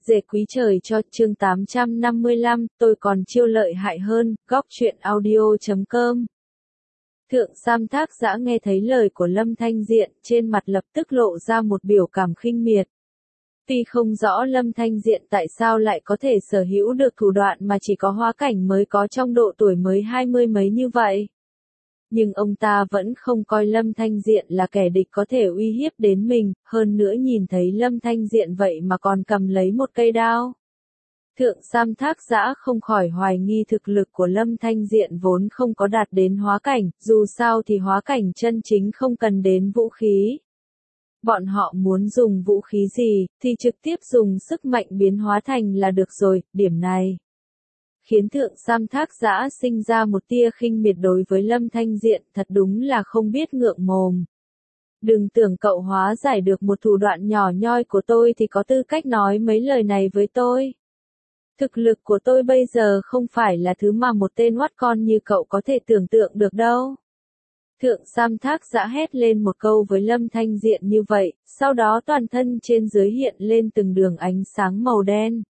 Dệ quý trời cho chương 855, tôi còn chiêu lợi hại hơn, góc truyện audio.com. Thượng Sam Thác Dã nghe thấy lời của Lâm Thanh Diện, trên mặt lập tức lộ ra một biểu cảm khinh miệt. Tuy không rõ Lâm Thanh Diện tại sao lại có thể sở hữu được thủ đoạn mà chỉ có hóa cảnh mới có trong độ tuổi mới 20 mấy như vậy. Nhưng ông ta vẫn không coi Lâm Thanh Diện là kẻ địch có thể uy hiếp đến mình, hơn nữa nhìn thấy Lâm Thanh Diện vậy mà còn cầm lấy một cây đao. Thượng Sam Thác Dã không khỏi hoài nghi thực lực của Lâm Thanh Diện vốn không có đạt đến hóa cảnh, dù sao thì hóa cảnh chân chính không cần đến vũ khí. Bọn họ muốn dùng vũ khí gì, thì trực tiếp dùng sức mạnh biến hóa thành là được rồi, điểm này khiến Thượng Sam Thác Dã sinh ra một tia khinh miệt đối với Lâm Thanh Diện, thật đúng là không biết ngượng mồm. Đừng tưởng cậu hóa giải được một thủ đoạn nhỏ nhoi của tôi thì có tư cách nói mấy lời này với tôi. Thực lực của tôi bây giờ không phải là thứ mà một tên oát con như cậu có thể tưởng tượng được đâu. Thượng Sam Thác Dã hét lên một câu với Lâm Thanh Diện như vậy, sau đó toàn thân trên dưới hiện lên từng đường ánh sáng màu đen.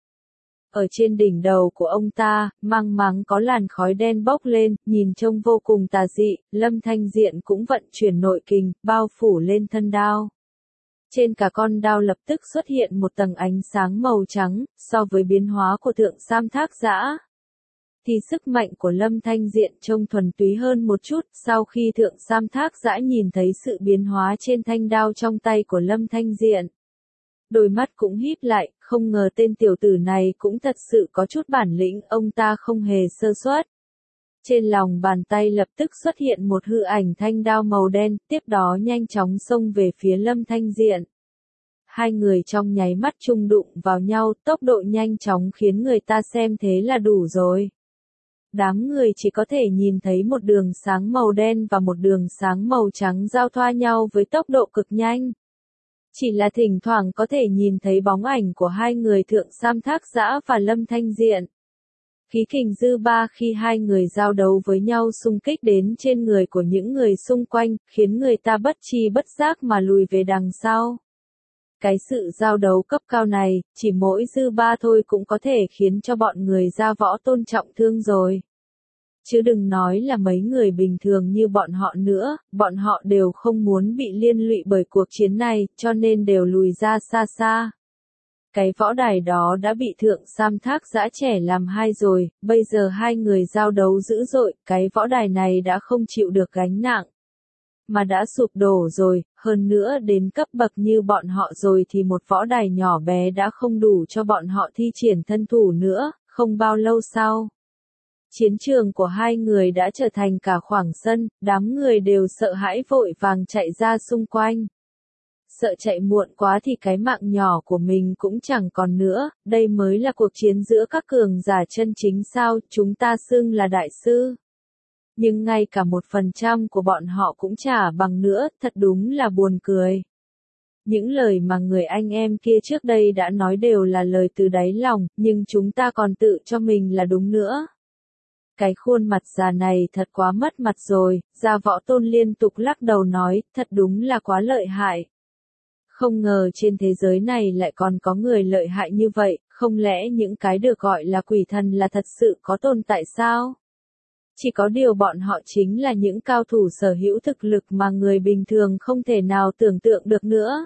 Ở trên đỉnh đầu của ông ta, mang máng có làn khói đen bốc lên, nhìn trông vô cùng tà dị, Lâm Thanh Diện cũng vận chuyển nội kình, bao phủ lên thân đao. Trên cả con đao lập tức xuất hiện một tầng ánh sáng màu trắng, so với biến hóa của Thượng Sam Thác Dã thì sức mạnh của Lâm Thanh Diện trông thuần túy hơn một chút, sau khi Thượng Sam Thác Dã nhìn thấy sự biến hóa trên thanh đao trong tay của Lâm Thanh Diện. Đôi mắt cũng híp lại, không ngờ tên tiểu tử này cũng thật sự có chút bản lĩnh, ông ta không hề sơ suất. Trên lòng bàn tay lập tức xuất hiện một hư ảnh thanh đao màu đen, tiếp đó nhanh chóng xông về phía Lâm Thanh Diện. Hai người trong nháy mắt chung đụng vào nhau, tốc độ nhanh chóng khiến người ta xem thế là đủ rồi. Đám người chỉ có thể nhìn thấy một đường sáng màu đen và một đường sáng màu trắng giao thoa nhau với tốc độ cực nhanh. Chỉ là thỉnh thoảng có thể nhìn thấy bóng ảnh của hai người Thượng Sam Thác Dã và Lâm Thanh Diện. Khí kình dư ba khi hai người giao đấu với nhau xung kích đến trên người của những người xung quanh, khiến người ta bất tri bất giác mà lùi về đằng sau. Cái sự giao đấu cấp cao này, chỉ mỗi dư ba thôi cũng có thể khiến cho bọn người gia võ tôn trọng thương rồi. Chứ đừng nói là mấy người bình thường như bọn họ nữa, bọn họ đều không muốn bị liên lụy bởi cuộc chiến này, cho nên đều lùi ra xa xa. Cái võ đài đó đã bị Thượng Sam Thác Dã trẻ làm hai rồi, bây giờ hai người giao đấu dữ dội, cái võ đài này đã không chịu được gánh nặng. Mà đã sụp đổ rồi, hơn nữa đến cấp bậc như bọn họ rồi thì một võ đài nhỏ bé đã không đủ cho bọn họ thi triển thân thủ nữa, không bao lâu sau. Chiến trường của hai người đã trở thành cả khoảng sân, đám người đều sợ hãi vội vàng chạy ra xung quanh. Sợ chạy muộn quá thì cái mạng nhỏ của mình cũng chẳng còn nữa, đây mới là cuộc chiến giữa các cường giả chân chính sao, chúng ta xưng là đại sư. Nhưng ngay cả 1% của bọn họ cũng chả bằng nữa, thật đúng là buồn cười. Những lời mà người anh em kia trước đây đã nói đều là lời từ đáy lòng, nhưng chúng ta còn tự cho mình là đúng nữa. Cái khuôn mặt già này thật quá mất mặt rồi, Gia Võ Tôn liên tục lắc đầu nói, thật đúng là quá lợi hại. Không ngờ trên thế giới này lại còn có người lợi hại như vậy, không lẽ những cái được gọi là quỷ thần là thật sự có tồn tại sao? Chỉ có điều bọn họ chính là những cao thủ sở hữu thực lực mà người bình thường không thể nào tưởng tượng được nữa.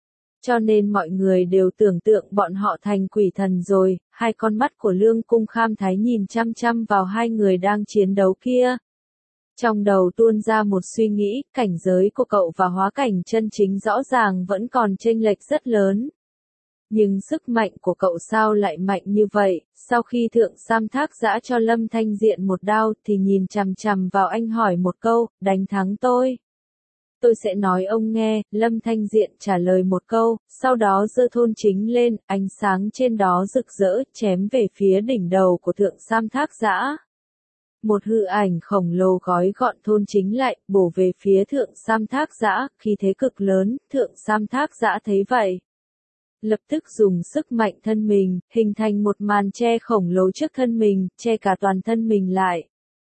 Cho nên mọi người đều tưởng tượng bọn họ thành quỷ thần rồi, hai con mắt của Lương Cung Kham Thái nhìn chăm chăm vào hai người đang chiến đấu kia. Trong đầu tuôn ra một suy nghĩ, cảnh giới của cậu và hóa cảnh chân chính rõ ràng vẫn còn chênh lệch rất lớn. Nhưng sức mạnh của cậu sao lại mạnh như vậy, sau khi Thượng Sam Thác Dã cho Lâm Thanh Diện một đao thì nhìn chằm chằm vào anh hỏi một câu, đánh thắng tôi. Tôi sẽ nói ông nghe, Lâm Thanh Diện trả lời một câu, sau đó giơ thôn chính lên, ánh sáng trên đó rực rỡ, chém về phía đỉnh đầu của Thượng Sam Thác Dã. Một hư ảnh khổng lồ gói gọn thôn chính lại, bổ về phía Thượng Sam Thác Dã, khí thế cực lớn, Thượng Sam Thác Dã thấy vậy. Lập tức dùng sức mạnh thân mình, hình thành một màn che khổng lồ trước thân mình, che cả toàn thân mình lại.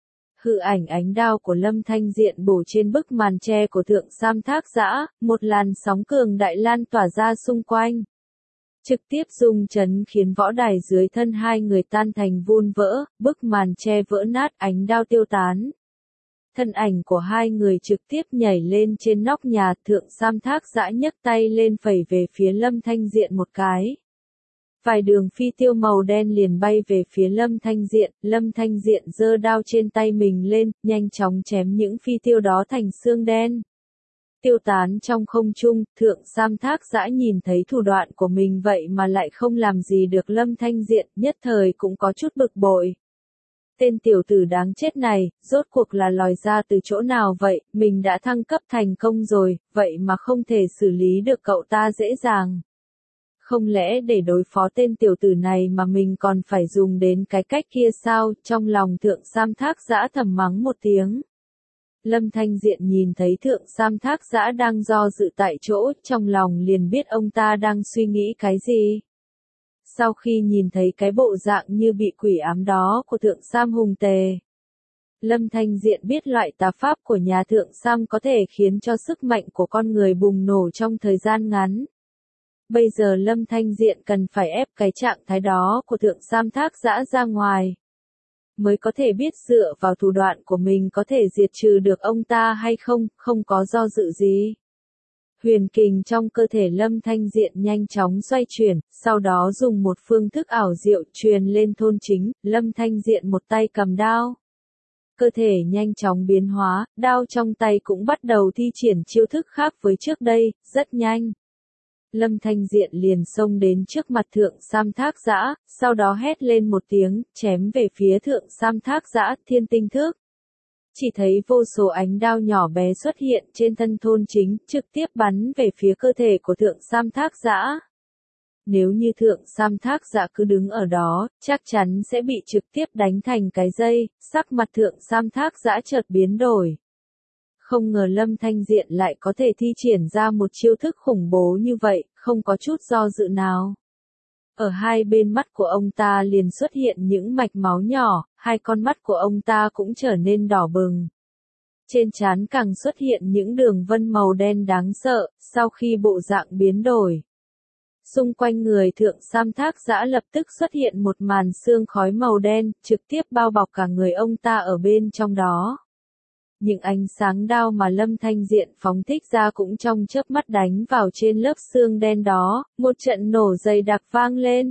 Hư ảnh ánh đao của Lâm Thanh Diện bổ trên bức màn che của Thượng Sam Thác Dã, một làn sóng cường đại lan tỏa ra xung quanh. trực tiếp rung chấn khiến võ đài dưới thân hai người tan thành vụn vỡ, bức màn che vỡ nát, ánh đao tiêu tán. Thân ảnh của hai người trực tiếp nhảy lên trên nóc nhà, Thượng Sam Thác Dã nhấc tay lên phẩy về phía Lâm Thanh Diện một cái. Vài đường phi tiêu màu đen liền bay về phía Lâm Thanh Diện giơ đao trên tay mình lên, nhanh chóng chém những phi tiêu đó thành xương đen. Tiêu tán trong không trung, Thượng Sam Thác Dã nhìn thấy thủ đoạn của mình vậy mà lại không làm gì được Lâm Thanh Diện, nhất thời cũng có chút bực bội. Tên tiểu tử đáng chết này, rốt cuộc là lòi ra từ chỗ nào vậy, mình đã thăng cấp thành công rồi, vậy mà không thể xử lý được cậu ta dễ dàng. Không lẽ để đối phó tên tiểu tử này mà mình còn phải dùng đến cái cách kia sao, trong lòng Thượng Sam Thác Dã thầm mắng một tiếng. Lâm Thanh Diện nhìn thấy Thượng Sam Thác Dã đang do dự tại chỗ, trong lòng liền biết ông ta đang suy nghĩ cái gì. Sau khi nhìn thấy cái bộ dạng như bị quỷ ám đó của Thượng Sam Hùng Tề, Lâm Thanh Diện biết loại tà pháp của nhà Thượng Sam có thể khiến cho sức mạnh của con người bùng nổ trong thời gian ngắn. Bây giờ Lâm Thanh Diện cần phải ép cái trạng thái đó của Thượng Sam Thác Dã ra ngoài, mới có thể biết dựa vào thủ đoạn của mình có thể diệt trừ được ông ta hay không, không có do dự gì. Huyền kình trong cơ thể Lâm Thanh Diện nhanh chóng xoay chuyển, sau đó dùng một phương thức ảo diệu truyền lên thôn chính, Lâm Thanh Diện một tay cầm đao. Cơ thể nhanh chóng biến hóa, đao trong tay cũng bắt đầu thi triển chiêu thức khác với trước đây, rất nhanh. Lâm Thanh Diện liền xông đến trước mặt Thượng Sam Thác Dã, sau đó hét lên một tiếng, chém về phía Thượng Sam Thác Dã, thiên tinh thức. Chỉ thấy vô số ánh đao nhỏ bé xuất hiện trên thân thôn chính, trực tiếp bắn về phía cơ thể của Thượng Sam Thác Dã. Nếu như Thượng Sam Thác Dã cứ đứng ở đó, chắc chắn sẽ bị trực tiếp đánh thành cái dây, sắc mặt Thượng Sam Thác Dã chợt biến đổi. Không ngờ Lâm Thanh Diện lại có thể thi triển ra một chiêu thức khủng bố như vậy, không có chút do dự nào. Ở hai bên mắt của ông ta liền xuất hiện những mạch máu nhỏ, hai con mắt của ông ta cũng trở nên đỏ bừng. Trên trán càng xuất hiện những đường vân màu đen đáng sợ, sau khi bộ dạng biến đổi. Xung quanh người Thượng Sam Thác Dã lập tức xuất hiện một màn sương khói màu đen, trực tiếp bao bọc cả người ông ta ở bên trong đó. Những ánh sáng đao mà Lâm Thanh Diện phóng thích ra cũng trong chớp mắt đánh vào trên lớp xương đen đó, một trận nổ dày đặc vang lên.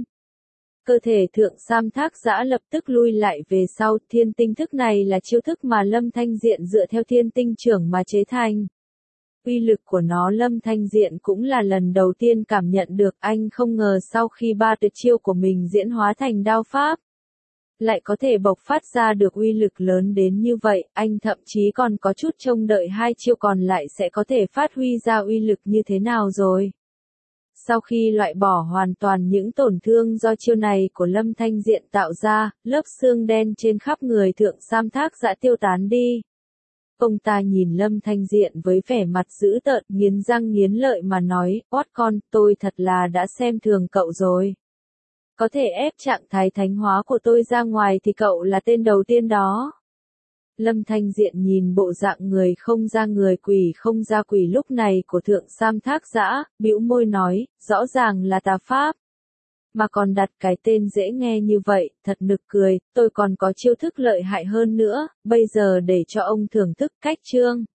Cơ thể Thượng Sam Thác Dã lập tức lui lại về sau, thiên tinh thức này là chiêu thức mà Lâm Thanh Diện dựa theo thiên tinh trưởng mà chế thành. Uy lực của nó Lâm Thanh Diện cũng là lần đầu tiên cảm nhận được, anh không ngờ sau khi ba tuyệt chiêu của mình diễn hóa thành đao pháp, lại có thể bộc phát ra được uy lực lớn đến như vậy, anh thậm chí còn có chút trông đợi hai chiêu còn lại sẽ có thể phát huy ra uy lực như thế nào rồi. Sau khi loại bỏ hoàn toàn những tổn thương do chiêu này của Lâm Thanh Diện tạo ra, lớp xương đen trên khắp người Thượng Sam Thác Dã tiêu tán đi. Ông ta nhìn Lâm Thanh Diện với vẻ mặt dữ tợn, nghiến răng nghiến lợi mà nói, oát con, tôi thật là đã xem thường cậu rồi. Có thể ép trạng thái thánh hóa của tôi ra ngoài thì cậu là tên đầu tiên đó. Lâm Thanh Diện nhìn bộ dạng người không ra người quỷ không ra quỷ lúc này của Thượng Sam Thác Dã, bĩu môi nói, rõ ràng là tà pháp. Mà còn đặt cái tên dễ nghe như vậy, thật nực cười, tôi còn có chiêu thức lợi hại hơn nữa, bây giờ để cho ông thưởng thức cách chương.